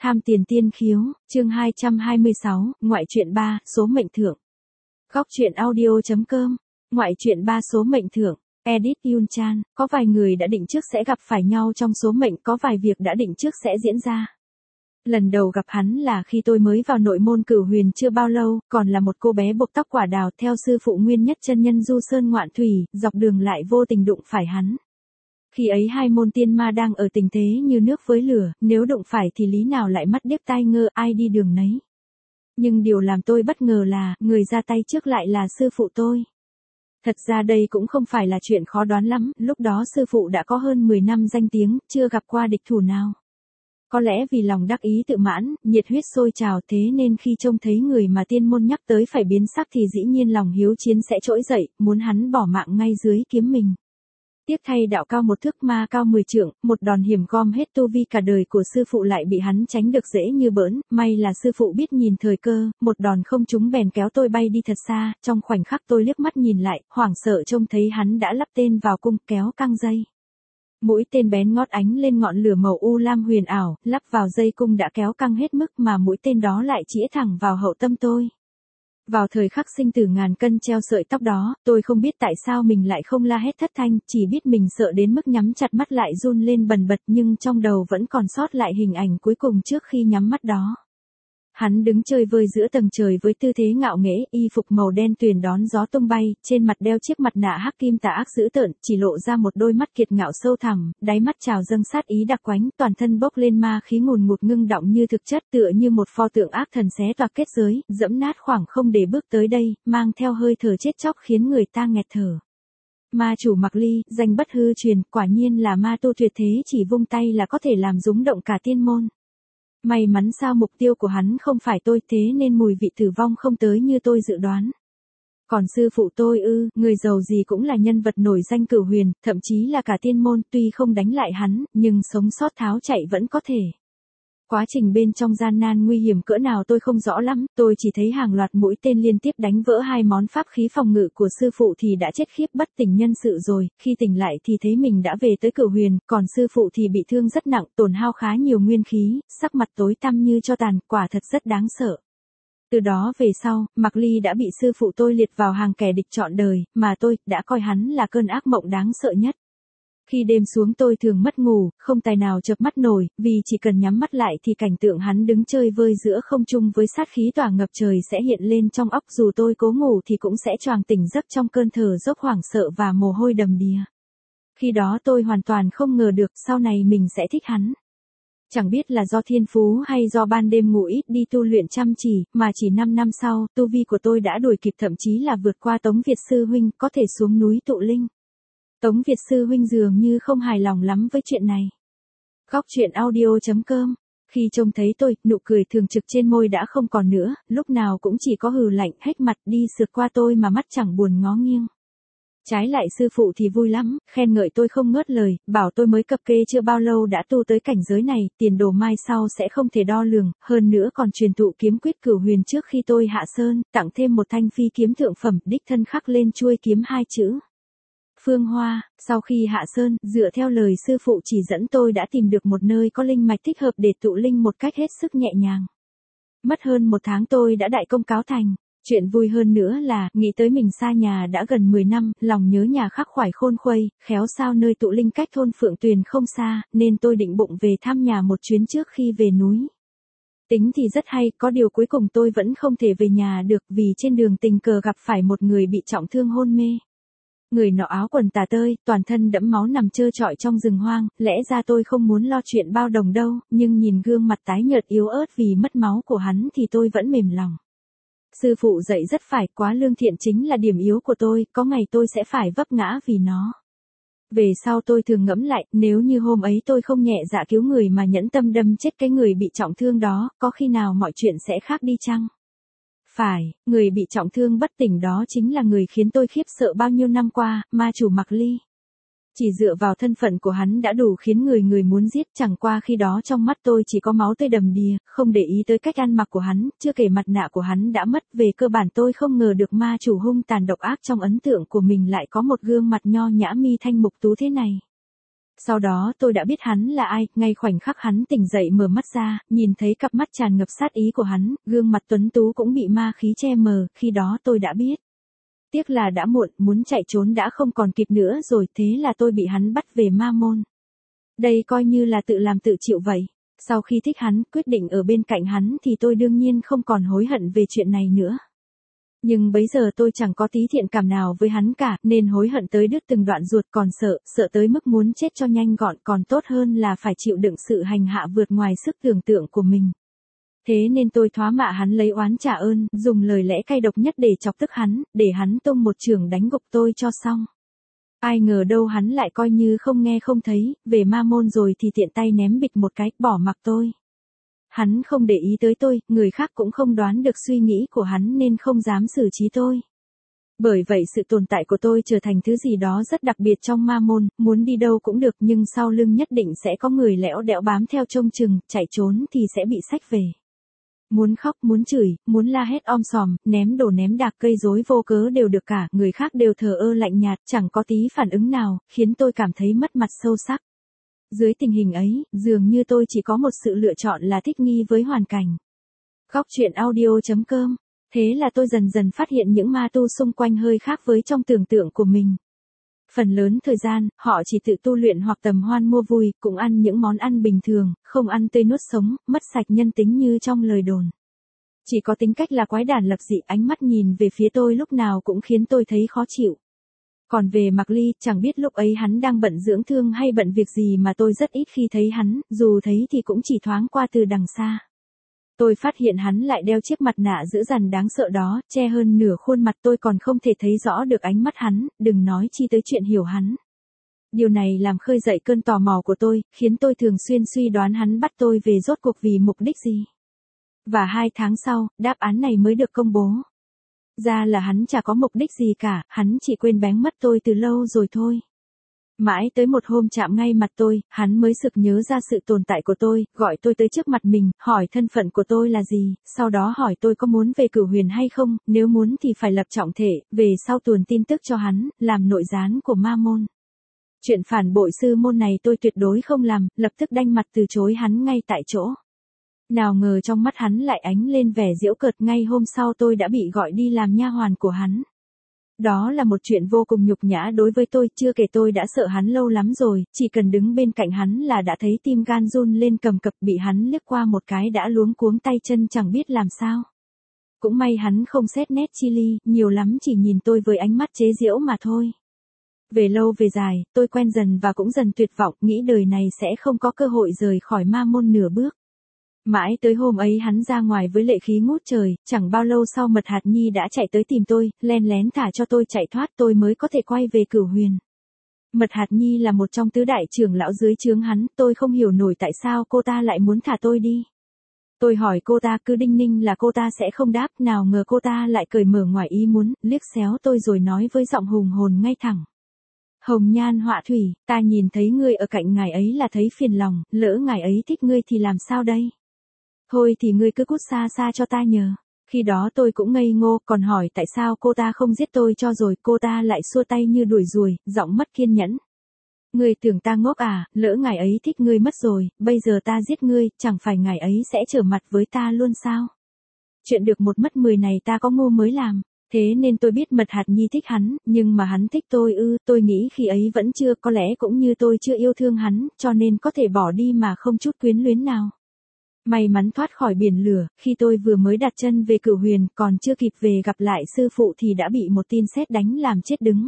Tham tiền tiên khiếu, chương 226, ngoại truyện 3, số mệnh thượng. Góc truyện audio.com, ngoại truyện 3 số mệnh thượng, edit Yun Chan, có vài người đã định trước sẽ gặp phải nhau trong số mệnh, có vài việc đã định trước sẽ diễn ra. Lần đầu gặp hắn là khi tôi mới vào nội môn Cửu Huyền chưa bao lâu, còn là một cô bé buộc tóc quả đào theo sư phụ Nguyên Nhất chân nhân du sơn ngoạn thủy, dọc đường lại vô tình đụng phải hắn. Khi ấy hai môn tiên ma đang ở tình thế như nước với lửa, nếu đụng phải thì lý nào lại mắt điếc tai ngơ, ai đi đường nấy. Nhưng điều làm tôi bất ngờ là, người ra tay trước lại là sư phụ tôi. Thật ra đây cũng không phải là chuyện khó đoán lắm, lúc đó sư phụ đã có hơn 10 năm danh tiếng, chưa gặp qua địch thủ nào. Có lẽ vì lòng đắc ý tự mãn, nhiệt huyết sôi trào thế nên khi trông thấy người mà tiên môn nhắc tới phải biến sắc thì dĩ nhiên lòng hiếu chiến sẽ trỗi dậy, muốn hắn bỏ mạng ngay dưới kiếm mình. Tiếc thay đạo cao một thước ma cao 10 trượng, một đòn hiểm gom hết tu vi cả đời của sư phụ lại bị hắn tránh được dễ như bỡn, may là sư phụ biết nhìn thời cơ, một đòn không trúng bèn kéo tôi bay đi thật xa, trong khoảnh khắc tôi liếc mắt nhìn lại, hoảng sợ trông thấy hắn đã lắp tên vào cung kéo căng dây. Mũi tên bén ngót ánh lên ngọn lửa màu u lam huyền ảo, lắp vào dây cung đã kéo căng hết mức mà mũi tên đó lại chĩa thẳng vào hậu tâm tôi. Vào thời khắc sinh tử ngàn cân treo sợi tóc đó, tôi không biết tại sao mình lại không la hét thất thanh, chỉ biết mình sợ đến mức nhắm chặt mắt lại run lên bần bật nhưng trong đầu vẫn còn sót lại hình ảnh cuối cùng trước khi nhắm mắt đó. Hắn đứng chơi vơi giữa tầng trời với tư thế ngạo nghễ, y phục màu đen tuyền đón gió tung bay, trên mặt đeo chiếc mặt nạ hắc kim tà ác dữ tợn, chỉ lộ ra một đôi mắt kiệt ngạo sâu thẳm, đáy mắt trào dâng sát ý đặc quánh, toàn thân bốc lên ma khí ngùn ngụt ngưng đọng như thực chất, tựa như một pho tượng ác thần xé toạc kết giới, dẫm nát khoảng không để bước tới đây, mang theo hơi thở chết chóc khiến người ta nghẹt thở. Ma chủ Mạc Ly, danh bất hư truyền, quả nhiên là ma tu tuyệt thế, chỉ vung tay là có thể làm rúng động cả tiên môn. May mắn sao mục tiêu của hắn không phải tôi, thế nên mùi vị tử vong không tới như tôi dự đoán. Còn sư phụ tôi người giàu gì cũng là nhân vật nổi danh Cửu Huyền, thậm chí là cả tiên môn, tuy không đánh lại hắn, nhưng sống sót tháo chạy vẫn có thể. Quá trình bên trong gian nan nguy hiểm cỡ nào tôi không rõ lắm, tôi chỉ thấy hàng loạt mũi tên liên tiếp đánh vỡ hai món pháp khí phòng ngự của sư phụ thì đã chết khiếp bất tỉnh nhân sự rồi, khi tỉnh lại thì thấy mình đã về tới Cửu Huyền, còn sư phụ thì bị thương rất nặng, tổn hao khá nhiều nguyên khí, sắc mặt tối tăm như tro tàn, quả thật rất đáng sợ. Từ đó về sau, Mạc Ly đã bị sư phụ tôi liệt vào hàng kẻ địch trọn đời, mà tôi đã coi hắn là cơn ác mộng đáng sợ nhất. Khi đêm xuống tôi thường mất ngủ, không tài nào chợp mắt nổi, vì chỉ cần nhắm mắt lại thì cảnh tượng hắn đứng chơi vơi giữa không trung với sát khí tỏa ngập trời sẽ hiện lên trong óc, dù tôi cố ngủ thì cũng sẽ choàng tỉnh giấc trong cơn thở dốc hoảng sợ và mồ hôi đầm đìa. Khi đó tôi hoàn toàn không ngờ được sau này mình sẽ thích hắn. Chẳng biết là do thiên phú hay do ban đêm ngủ ít đi tu luyện chăm chỉ, mà chỉ 5 năm sau, tu vi của tôi đã đuổi kịp thậm chí là vượt qua Tống Việt Sư Huynh, có thể xuống núi tụ linh. Tống Việt Sư Huynh dường như không hài lòng lắm với chuyện này. Góc truyện audio.com, khi trông thấy tôi, nụ cười thường trực trên môi đã không còn nữa, lúc nào cũng chỉ có hừ lạnh, hếch mặt đi sượt qua tôi mà mắt chẳng buồn ngó nghiêng. Trái lại sư phụ thì vui lắm, khen ngợi tôi không ngớt lời, bảo tôi mới cập kê chưa bao lâu đã tu tới cảnh giới này, tiền đồ mai sau sẽ không thể đo lường, hơn nữa còn truyền thụ kiếm quyết Cửu Huyền trước khi tôi hạ sơn, tặng thêm một thanh phi kiếm thượng phẩm, đích thân khắc lên chuôi kiếm 2 chữ. Phương Hoa. Sau khi hạ sơn, dựa theo lời sư phụ chỉ dẫn tôi đã tìm được một nơi có linh mạch thích hợp để tụ linh một cách hết sức nhẹ nhàng. Mất hơn 1 tháng tôi đã đại công cáo thành. Chuyện vui hơn nữa là, nghĩ tới mình xa nhà đã gần 10 năm, lòng nhớ nhà khắc khoải khôn khuây, khéo sao nơi tụ linh cách thôn Phượng Tuyền không xa, nên tôi định bụng về thăm nhà một chuyến trước khi về núi. Tính thì rất hay, có điều cuối cùng tôi vẫn không thể về nhà được vì trên đường tình cờ gặp phải một người bị trọng thương hôn mê. Người nọ áo quần tả tơi, toàn thân đẫm máu nằm trơ trọi trong rừng hoang, lẽ ra tôi không muốn lo chuyện bao đồng đâu, nhưng nhìn gương mặt tái nhợt yếu ớt vì mất máu của hắn thì tôi vẫn mềm lòng. Sư phụ dạy rất phải, quá lương thiện chính là điểm yếu của tôi, có ngày tôi sẽ phải vấp ngã vì nó. Về sau tôi thường ngẫm lại, nếu như hôm ấy tôi không nhẹ dạ cứu người mà nhẫn tâm đâm chết cái người bị trọng thương đó, có khi nào mọi chuyện sẽ khác đi chăng? Phải, người bị trọng thương bất tỉnh đó chính là người khiến tôi khiếp sợ bao nhiêu năm qua, ma chủ Mạc Ly. Chỉ dựa vào thân phận của hắn đã đủ khiến người muốn giết, chẳng qua khi đó trong mắt tôi chỉ có máu tươi đầm đìa, không để ý tới cách ăn mặc của hắn, chưa kể mặt nạ của hắn đã mất, về cơ bản tôi không ngờ được ma chủ hung tàn độc ác trong ấn tượng của mình lại có một gương mặt nho nhã mi thanh mục tú thế này. Sau đó tôi đã biết hắn là ai, ngay khoảnh khắc hắn tỉnh dậy mở mắt ra, nhìn thấy cặp mắt tràn ngập sát ý của hắn, gương mặt tuấn tú cũng bị ma khí che mờ, khi đó tôi đã biết. Tiếc là đã muộn, muốn chạy trốn đã không còn kịp nữa rồi, thế là tôi bị hắn bắt về ma môn. Đây coi như là tự làm tự chịu vậy. Sau khi thích hắn, quyết định ở bên cạnh hắn thì tôi đương nhiên không còn hối hận về chuyện này nữa. Nhưng bấy giờ tôi chẳng có tí thiện cảm nào với hắn cả, nên hối hận tới đứt từng đoạn ruột, còn sợ tới mức muốn chết cho nhanh gọn, còn tốt hơn là phải chịu đựng sự hành hạ vượt ngoài sức tưởng tượng của mình. Thế nên tôi thoá mạ hắn lấy oán trả ơn, dùng lời lẽ cay độc nhất để chọc tức hắn, để hắn tung một chưởng đánh gục tôi cho xong. Ai ngờ đâu hắn lại coi như không nghe không thấy, về ma môn rồi thì tiện tay ném bịch một cái, bỏ mặc tôi. Hắn không để ý tới tôi, người khác cũng không đoán được suy nghĩ của hắn nên không dám xử trí tôi. Bởi vậy sự tồn tại của tôi trở thành thứ gì đó rất đặc biệt trong ma môn, muốn đi đâu cũng được nhưng sau lưng nhất định sẽ có người lẽo đẽo bám theo trông chừng, chạy trốn thì sẽ bị xách về. Muốn khóc, muốn chửi, muốn la hét om sòm, ném đồ ném đạc gây rối vô cớ đều được cả, người khác đều thờ ơ lạnh nhạt, chẳng có tí phản ứng nào, khiến tôi cảm thấy mất mặt sâu sắc. Dưới tình hình ấy, dường như tôi chỉ có một sự lựa chọn là thích nghi với hoàn cảnh. Góc truyện audio.com. Thế là tôi dần dần phát hiện những ma tu xung quanh hơi khác với trong tưởng tượng của mình. Phần lớn thời gian, họ chỉ tự tu luyện hoặc tầm hoan mua vui, cũng ăn những món ăn bình thường, không ăn tươi nuốt sống, mất sạch nhân tính như trong lời đồn. Chỉ có tính cách là quái đản lập dị, ánh mắt nhìn về phía tôi lúc nào cũng khiến tôi thấy khó chịu. Còn về Mạc Ly, chẳng biết lúc ấy hắn đang bận dưỡng thương hay bận việc gì mà tôi rất ít khi thấy hắn, dù thấy thì cũng chỉ thoáng qua từ đằng xa. Tôi phát hiện hắn lại đeo chiếc mặt nạ dữ dằn đáng sợ đó, che hơn nửa khuôn mặt, tôi còn không thể thấy rõ được ánh mắt hắn, đừng nói chi tới chuyện hiểu hắn. Điều này làm khơi dậy cơn tò mò của tôi, khiến tôi thường xuyên suy đoán hắn bắt tôi về rốt cuộc vì mục đích gì. Và 2 tháng sau, đáp án này mới được công bố. Ra là hắn chả có mục đích gì cả, hắn chỉ quên bén mất tôi từ lâu rồi thôi. Mãi tới một hôm chạm ngay mặt tôi, hắn mới sực nhớ ra sự tồn tại của tôi, gọi tôi tới trước mặt mình, hỏi thân phận của tôi là gì, sau đó hỏi tôi có muốn về Cửu Huyền hay không, nếu muốn thì phải lập trọng thể, về sau tuồn tin tức cho hắn, làm nội gián của ma môn. Chuyện phản bội sư môn này tôi tuyệt đối không làm, lập tức đanh mặt từ chối hắn ngay tại chỗ. Nào ngờ trong mắt hắn lại ánh lên vẻ giễu cợt, ngay hôm sau tôi đã bị gọi đi làm nha hoàn của hắn. Đó là một chuyện vô cùng nhục nhã đối với tôi, chưa kể tôi đã sợ hắn lâu lắm rồi, chỉ cần đứng bên cạnh hắn là đã thấy tim gan run lên cầm cập, bị hắn liếc qua một cái đã luống cuống tay chân chẳng biết làm sao. Cũng may hắn không xét nét chi ly, nhiều lắm chỉ nhìn tôi với ánh mắt chế giễu mà thôi. Về lâu về dài, tôi quen dần và cũng dần tuyệt vọng, nghĩ đời này sẽ không có cơ hội rời khỏi ma môn nửa bước. Mãi tới hôm ấy hắn ra ngoài với lệ khí ngút trời, chẳng bao lâu sau Mật Hạt Nhi đã chạy tới tìm tôi, len lén thả cho tôi chạy thoát, tôi mới có thể quay về Cửu Huyền. Mật Hạt Nhi là một trong tứ đại trưởng lão dưới trướng hắn, tôi không hiểu nổi tại sao cô ta lại muốn thả tôi đi. Tôi hỏi cô ta, cứ đinh ninh là cô ta sẽ không đáp, nào ngờ cô ta lại cởi mở ngoài ý muốn, liếc xéo tôi rồi nói với giọng hùng hồn ngay thẳng. Hồng Nhan Họa Thủy, ta nhìn thấy ngươi ở cạnh ngài ấy là thấy phiền lòng, lỡ ngài ấy thích ngươi thì làm sao đây? Thôi thì ngươi cứ cút xa xa cho ta nhờ. Khi đó tôi cũng ngây ngô, còn hỏi tại sao cô ta không giết tôi cho rồi, cô ta lại xua tay như đuổi ruồi, giọng mất kiên nhẫn. Ngươi tưởng ta ngốc à, lỡ ngài ấy thích ngươi mất rồi, bây giờ ta giết ngươi, chẳng phải ngài ấy sẽ trở mặt với ta luôn sao? Chuyện được 1 mất 10 này ta có ngu mới làm. Thế nên tôi biết Mật Hạt Nhi thích hắn, nhưng mà hắn thích tôi ư, tôi nghĩ khi ấy vẫn chưa, có lẽ cũng như tôi chưa yêu thương hắn, cho nên có thể bỏ đi mà không chút quyến luyến nào. May mắn thoát khỏi biển lửa, khi tôi vừa mới đặt chân về Cửu Huyền, còn chưa kịp về gặp lại sư phụ thì đã bị một tin sét đánh làm chết đứng.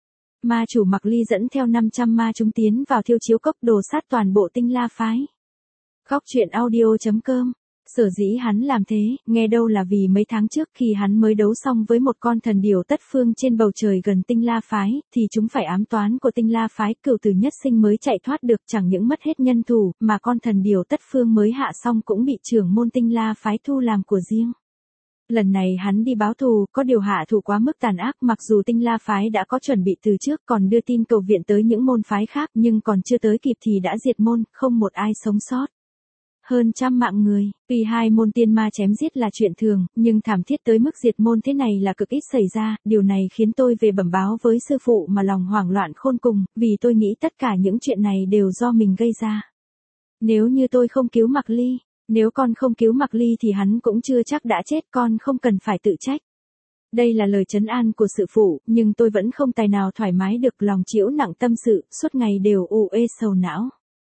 Ma chủ Mạc Ly dẫn theo 500 ma chúng tiến vào Thiêu Chiếu Cốc, đồ sát toàn bộ Tinh La phái. Góc truyện audio.com. Sở dĩ hắn làm thế, nghe đâu là vì mấy tháng trước khi hắn mới đấu xong với một con thần điểu tất phương trên bầu trời gần Tinh La phái, thì chúng phải ám toán của Tinh La phái, Cửu Tử Nhất Sinh mới chạy thoát được, chẳng những mất hết nhân thủ, mà con thần điểu tất phương mới hạ xong cũng bị trưởng môn Tinh La phái thu làm của riêng. Lần này hắn đi báo thù, có điều hạ thủ quá mức tàn ác, mặc dù Tinh La phái đã có chuẩn bị từ trước, còn đưa tin cầu viện tới những môn phái khác, nhưng còn chưa tới kịp thì đã diệt môn, không một ai sống sót. hơn trăm mạng người. Tuy hai môn tiên ma chém giết là chuyện thường, nhưng thảm thiết tới mức diệt môn thế này là cực ít xảy ra, điều này khiến tôi về bẩm báo với sư phụ mà lòng hoảng loạn khôn cùng, vì tôi nghĩ tất cả những chuyện này đều do mình gây ra. Nếu như tôi không cứu Mạc Ly, nếu con không cứu Mạc Ly thì hắn cũng chưa chắc đã chết, con không cần phải tự trách. Đây là lời trấn an của sư phụ, nhưng tôi vẫn không tài nào thoải mái được, lòng chịu nặng tâm sự, suốt ngày đều u uê sầu não.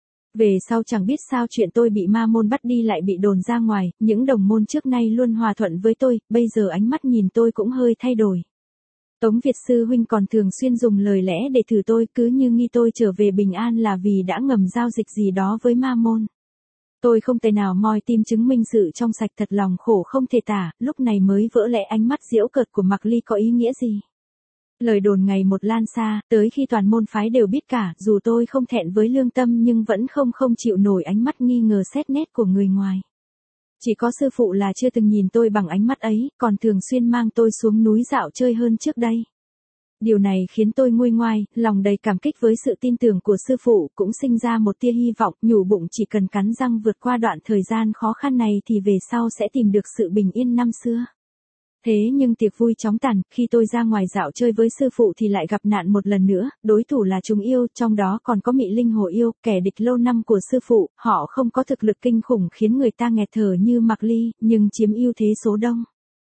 Về sau chẳng biết sao chuyện tôi bị ma môn bắt đi lại bị đồn ra ngoài, những đồng môn trước nay luôn hòa thuận với tôi, bây giờ ánh mắt nhìn tôi cũng hơi thay đổi. Tống Việt sư huynh còn thường xuyên dùng lời lẽ để thử tôi, cứ như nghi tôi trở về bình an là vì đã ngầm giao dịch gì đó với ma môn. Tôi không thể nào moi tim chứng minh sự trong sạch, thật lòng khổ không thể tả, lúc này mới vỡ lẽ ánh mắt giễu cợt của Mạc Ly có ý nghĩa gì. Lời đồn ngày một lan xa, tới khi toàn môn phái đều biết cả, dù tôi không thẹn với lương tâm nhưng vẫn không chịu nổi ánh mắt nghi ngờ xét nét của người ngoài. Chỉ có sư phụ là chưa từng nhìn tôi bằng ánh mắt ấy, còn thường xuyên mang tôi xuống núi dạo chơi hơn trước đây. Điều này khiến tôi nguôi ngoai, lòng đầy cảm kích với sự tin tưởng của sư phụ, cũng sinh ra một tia hy vọng, nhủ bụng chỉ cần cắn răng vượt qua đoạn thời gian khó khăn này thì về sau sẽ tìm được sự bình yên năm xưa. Thế nhưng tiệc vui chóng tàn, khi tôi ra ngoài dạo chơi với sư phụ thì lại gặp nạn một lần nữa, đối thủ là chúng yêu, trong đó còn có Mị Linh Hồ yêu, kẻ địch lâu năm của sư phụ, họ không có thực lực kinh khủng khiến người ta nghẹt thở như Mạc Ly, nhưng chiếm ưu thế số đông.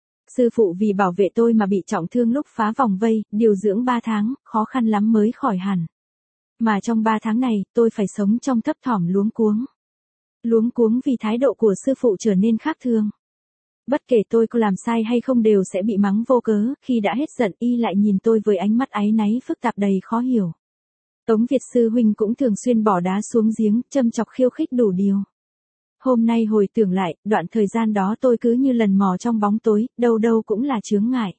Sư phụ vì bảo vệ tôi mà bị trọng thương lúc phá vòng vây, điều dưỡng 3 tháng, khó khăn lắm mới khỏi hẳn. Mà trong 3 tháng này, tôi phải sống trong thấp thỏm luống cuống. Luống cuống vì thái độ của sư phụ trở nên khác thường. Bất kể tôi có làm sai hay không đều sẽ bị mắng vô cớ, khi đã hết giận y lại nhìn tôi với ánh mắt áy náy phức tạp đầy khó hiểu. Tống Việt sư huynh cũng thường xuyên bỏ đá xuống giếng, châm chọc khiêu khích đủ điều. Hôm nay hồi tưởng lại, đoạn thời gian đó tôi cứ như lần mò trong bóng tối, đâu đâu cũng là chướng ngại.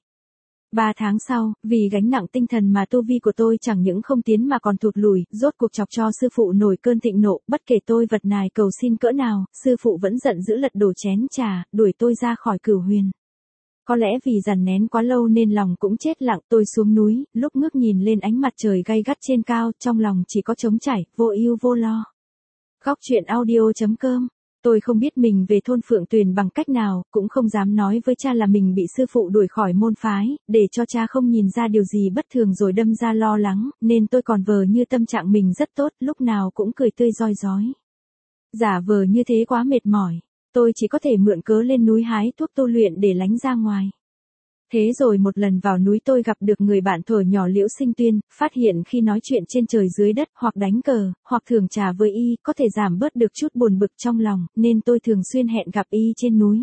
3 tháng sau, vì gánh nặng tinh thần mà tu vi của tôi chẳng những không tiến mà còn thụt lùi, rốt cuộc chọc cho sư phụ nổi cơn thịnh nộ, bất kể tôi vật nài cầu xin cỡ nào, sư phụ vẫn giận dữ lật đổ chén trà, đuổi tôi ra khỏi Cửu Huyền. Có lẽ vì dằn nén quá lâu nên lòng cũng chết lặng, tôi xuống núi, lúc ngước nhìn lên ánh mặt trời gay gắt trên cao, trong lòng chỉ có trống trải, vô ưu vô lo. Góc truyện audio.com. Tôi không biết mình về thôn Phượng Tuyền bằng cách nào, cũng không dám nói với cha là mình bị sư phụ đuổi khỏi môn phái, để cho cha không nhìn ra điều gì bất thường rồi đâm ra lo lắng, nên tôi còn vờ như tâm trạng mình rất tốt, lúc nào cũng cười tươi rói rói. Giả vờ như thế quá mệt mỏi, tôi chỉ có thể mượn cớ lên núi hái thuốc tu luyện để lánh ra ngoài. Thế rồi một lần vào núi tôi gặp được người bạn thuở nhỏ Liễu Sinh Tuyên, phát hiện khi nói chuyện trên trời dưới đất, hoặc đánh cờ, hoặc thưởng trà với y, có thể giảm bớt được chút buồn bực trong lòng, nên tôi thường xuyên hẹn gặp y trên núi.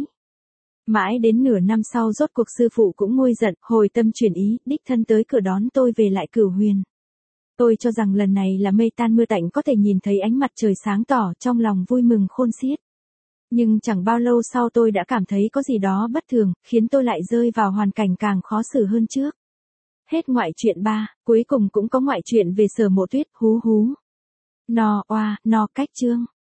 Mãi đến nửa năm sau rốt cuộc sư phụ cũng nguôi giận, hồi tâm chuyển ý, đích thân tới cửa đón tôi về lại Cửu Huyền. Tôi cho rằng lần này là mây tan mưa tạnh có thể nhìn thấy ánh mặt trời sáng tỏ, trong lòng vui mừng khôn xiết. Nhưng chẳng bao lâu sau tôi đã cảm thấy có gì đó bất thường, khiến tôi lại rơi vào hoàn cảnh càng khó xử hơn trước. Hết ngoại truyện 3, cuối cùng cũng có ngoại truyện về Sở Mộ Tuyết, hú hú. No oa, no cách chương.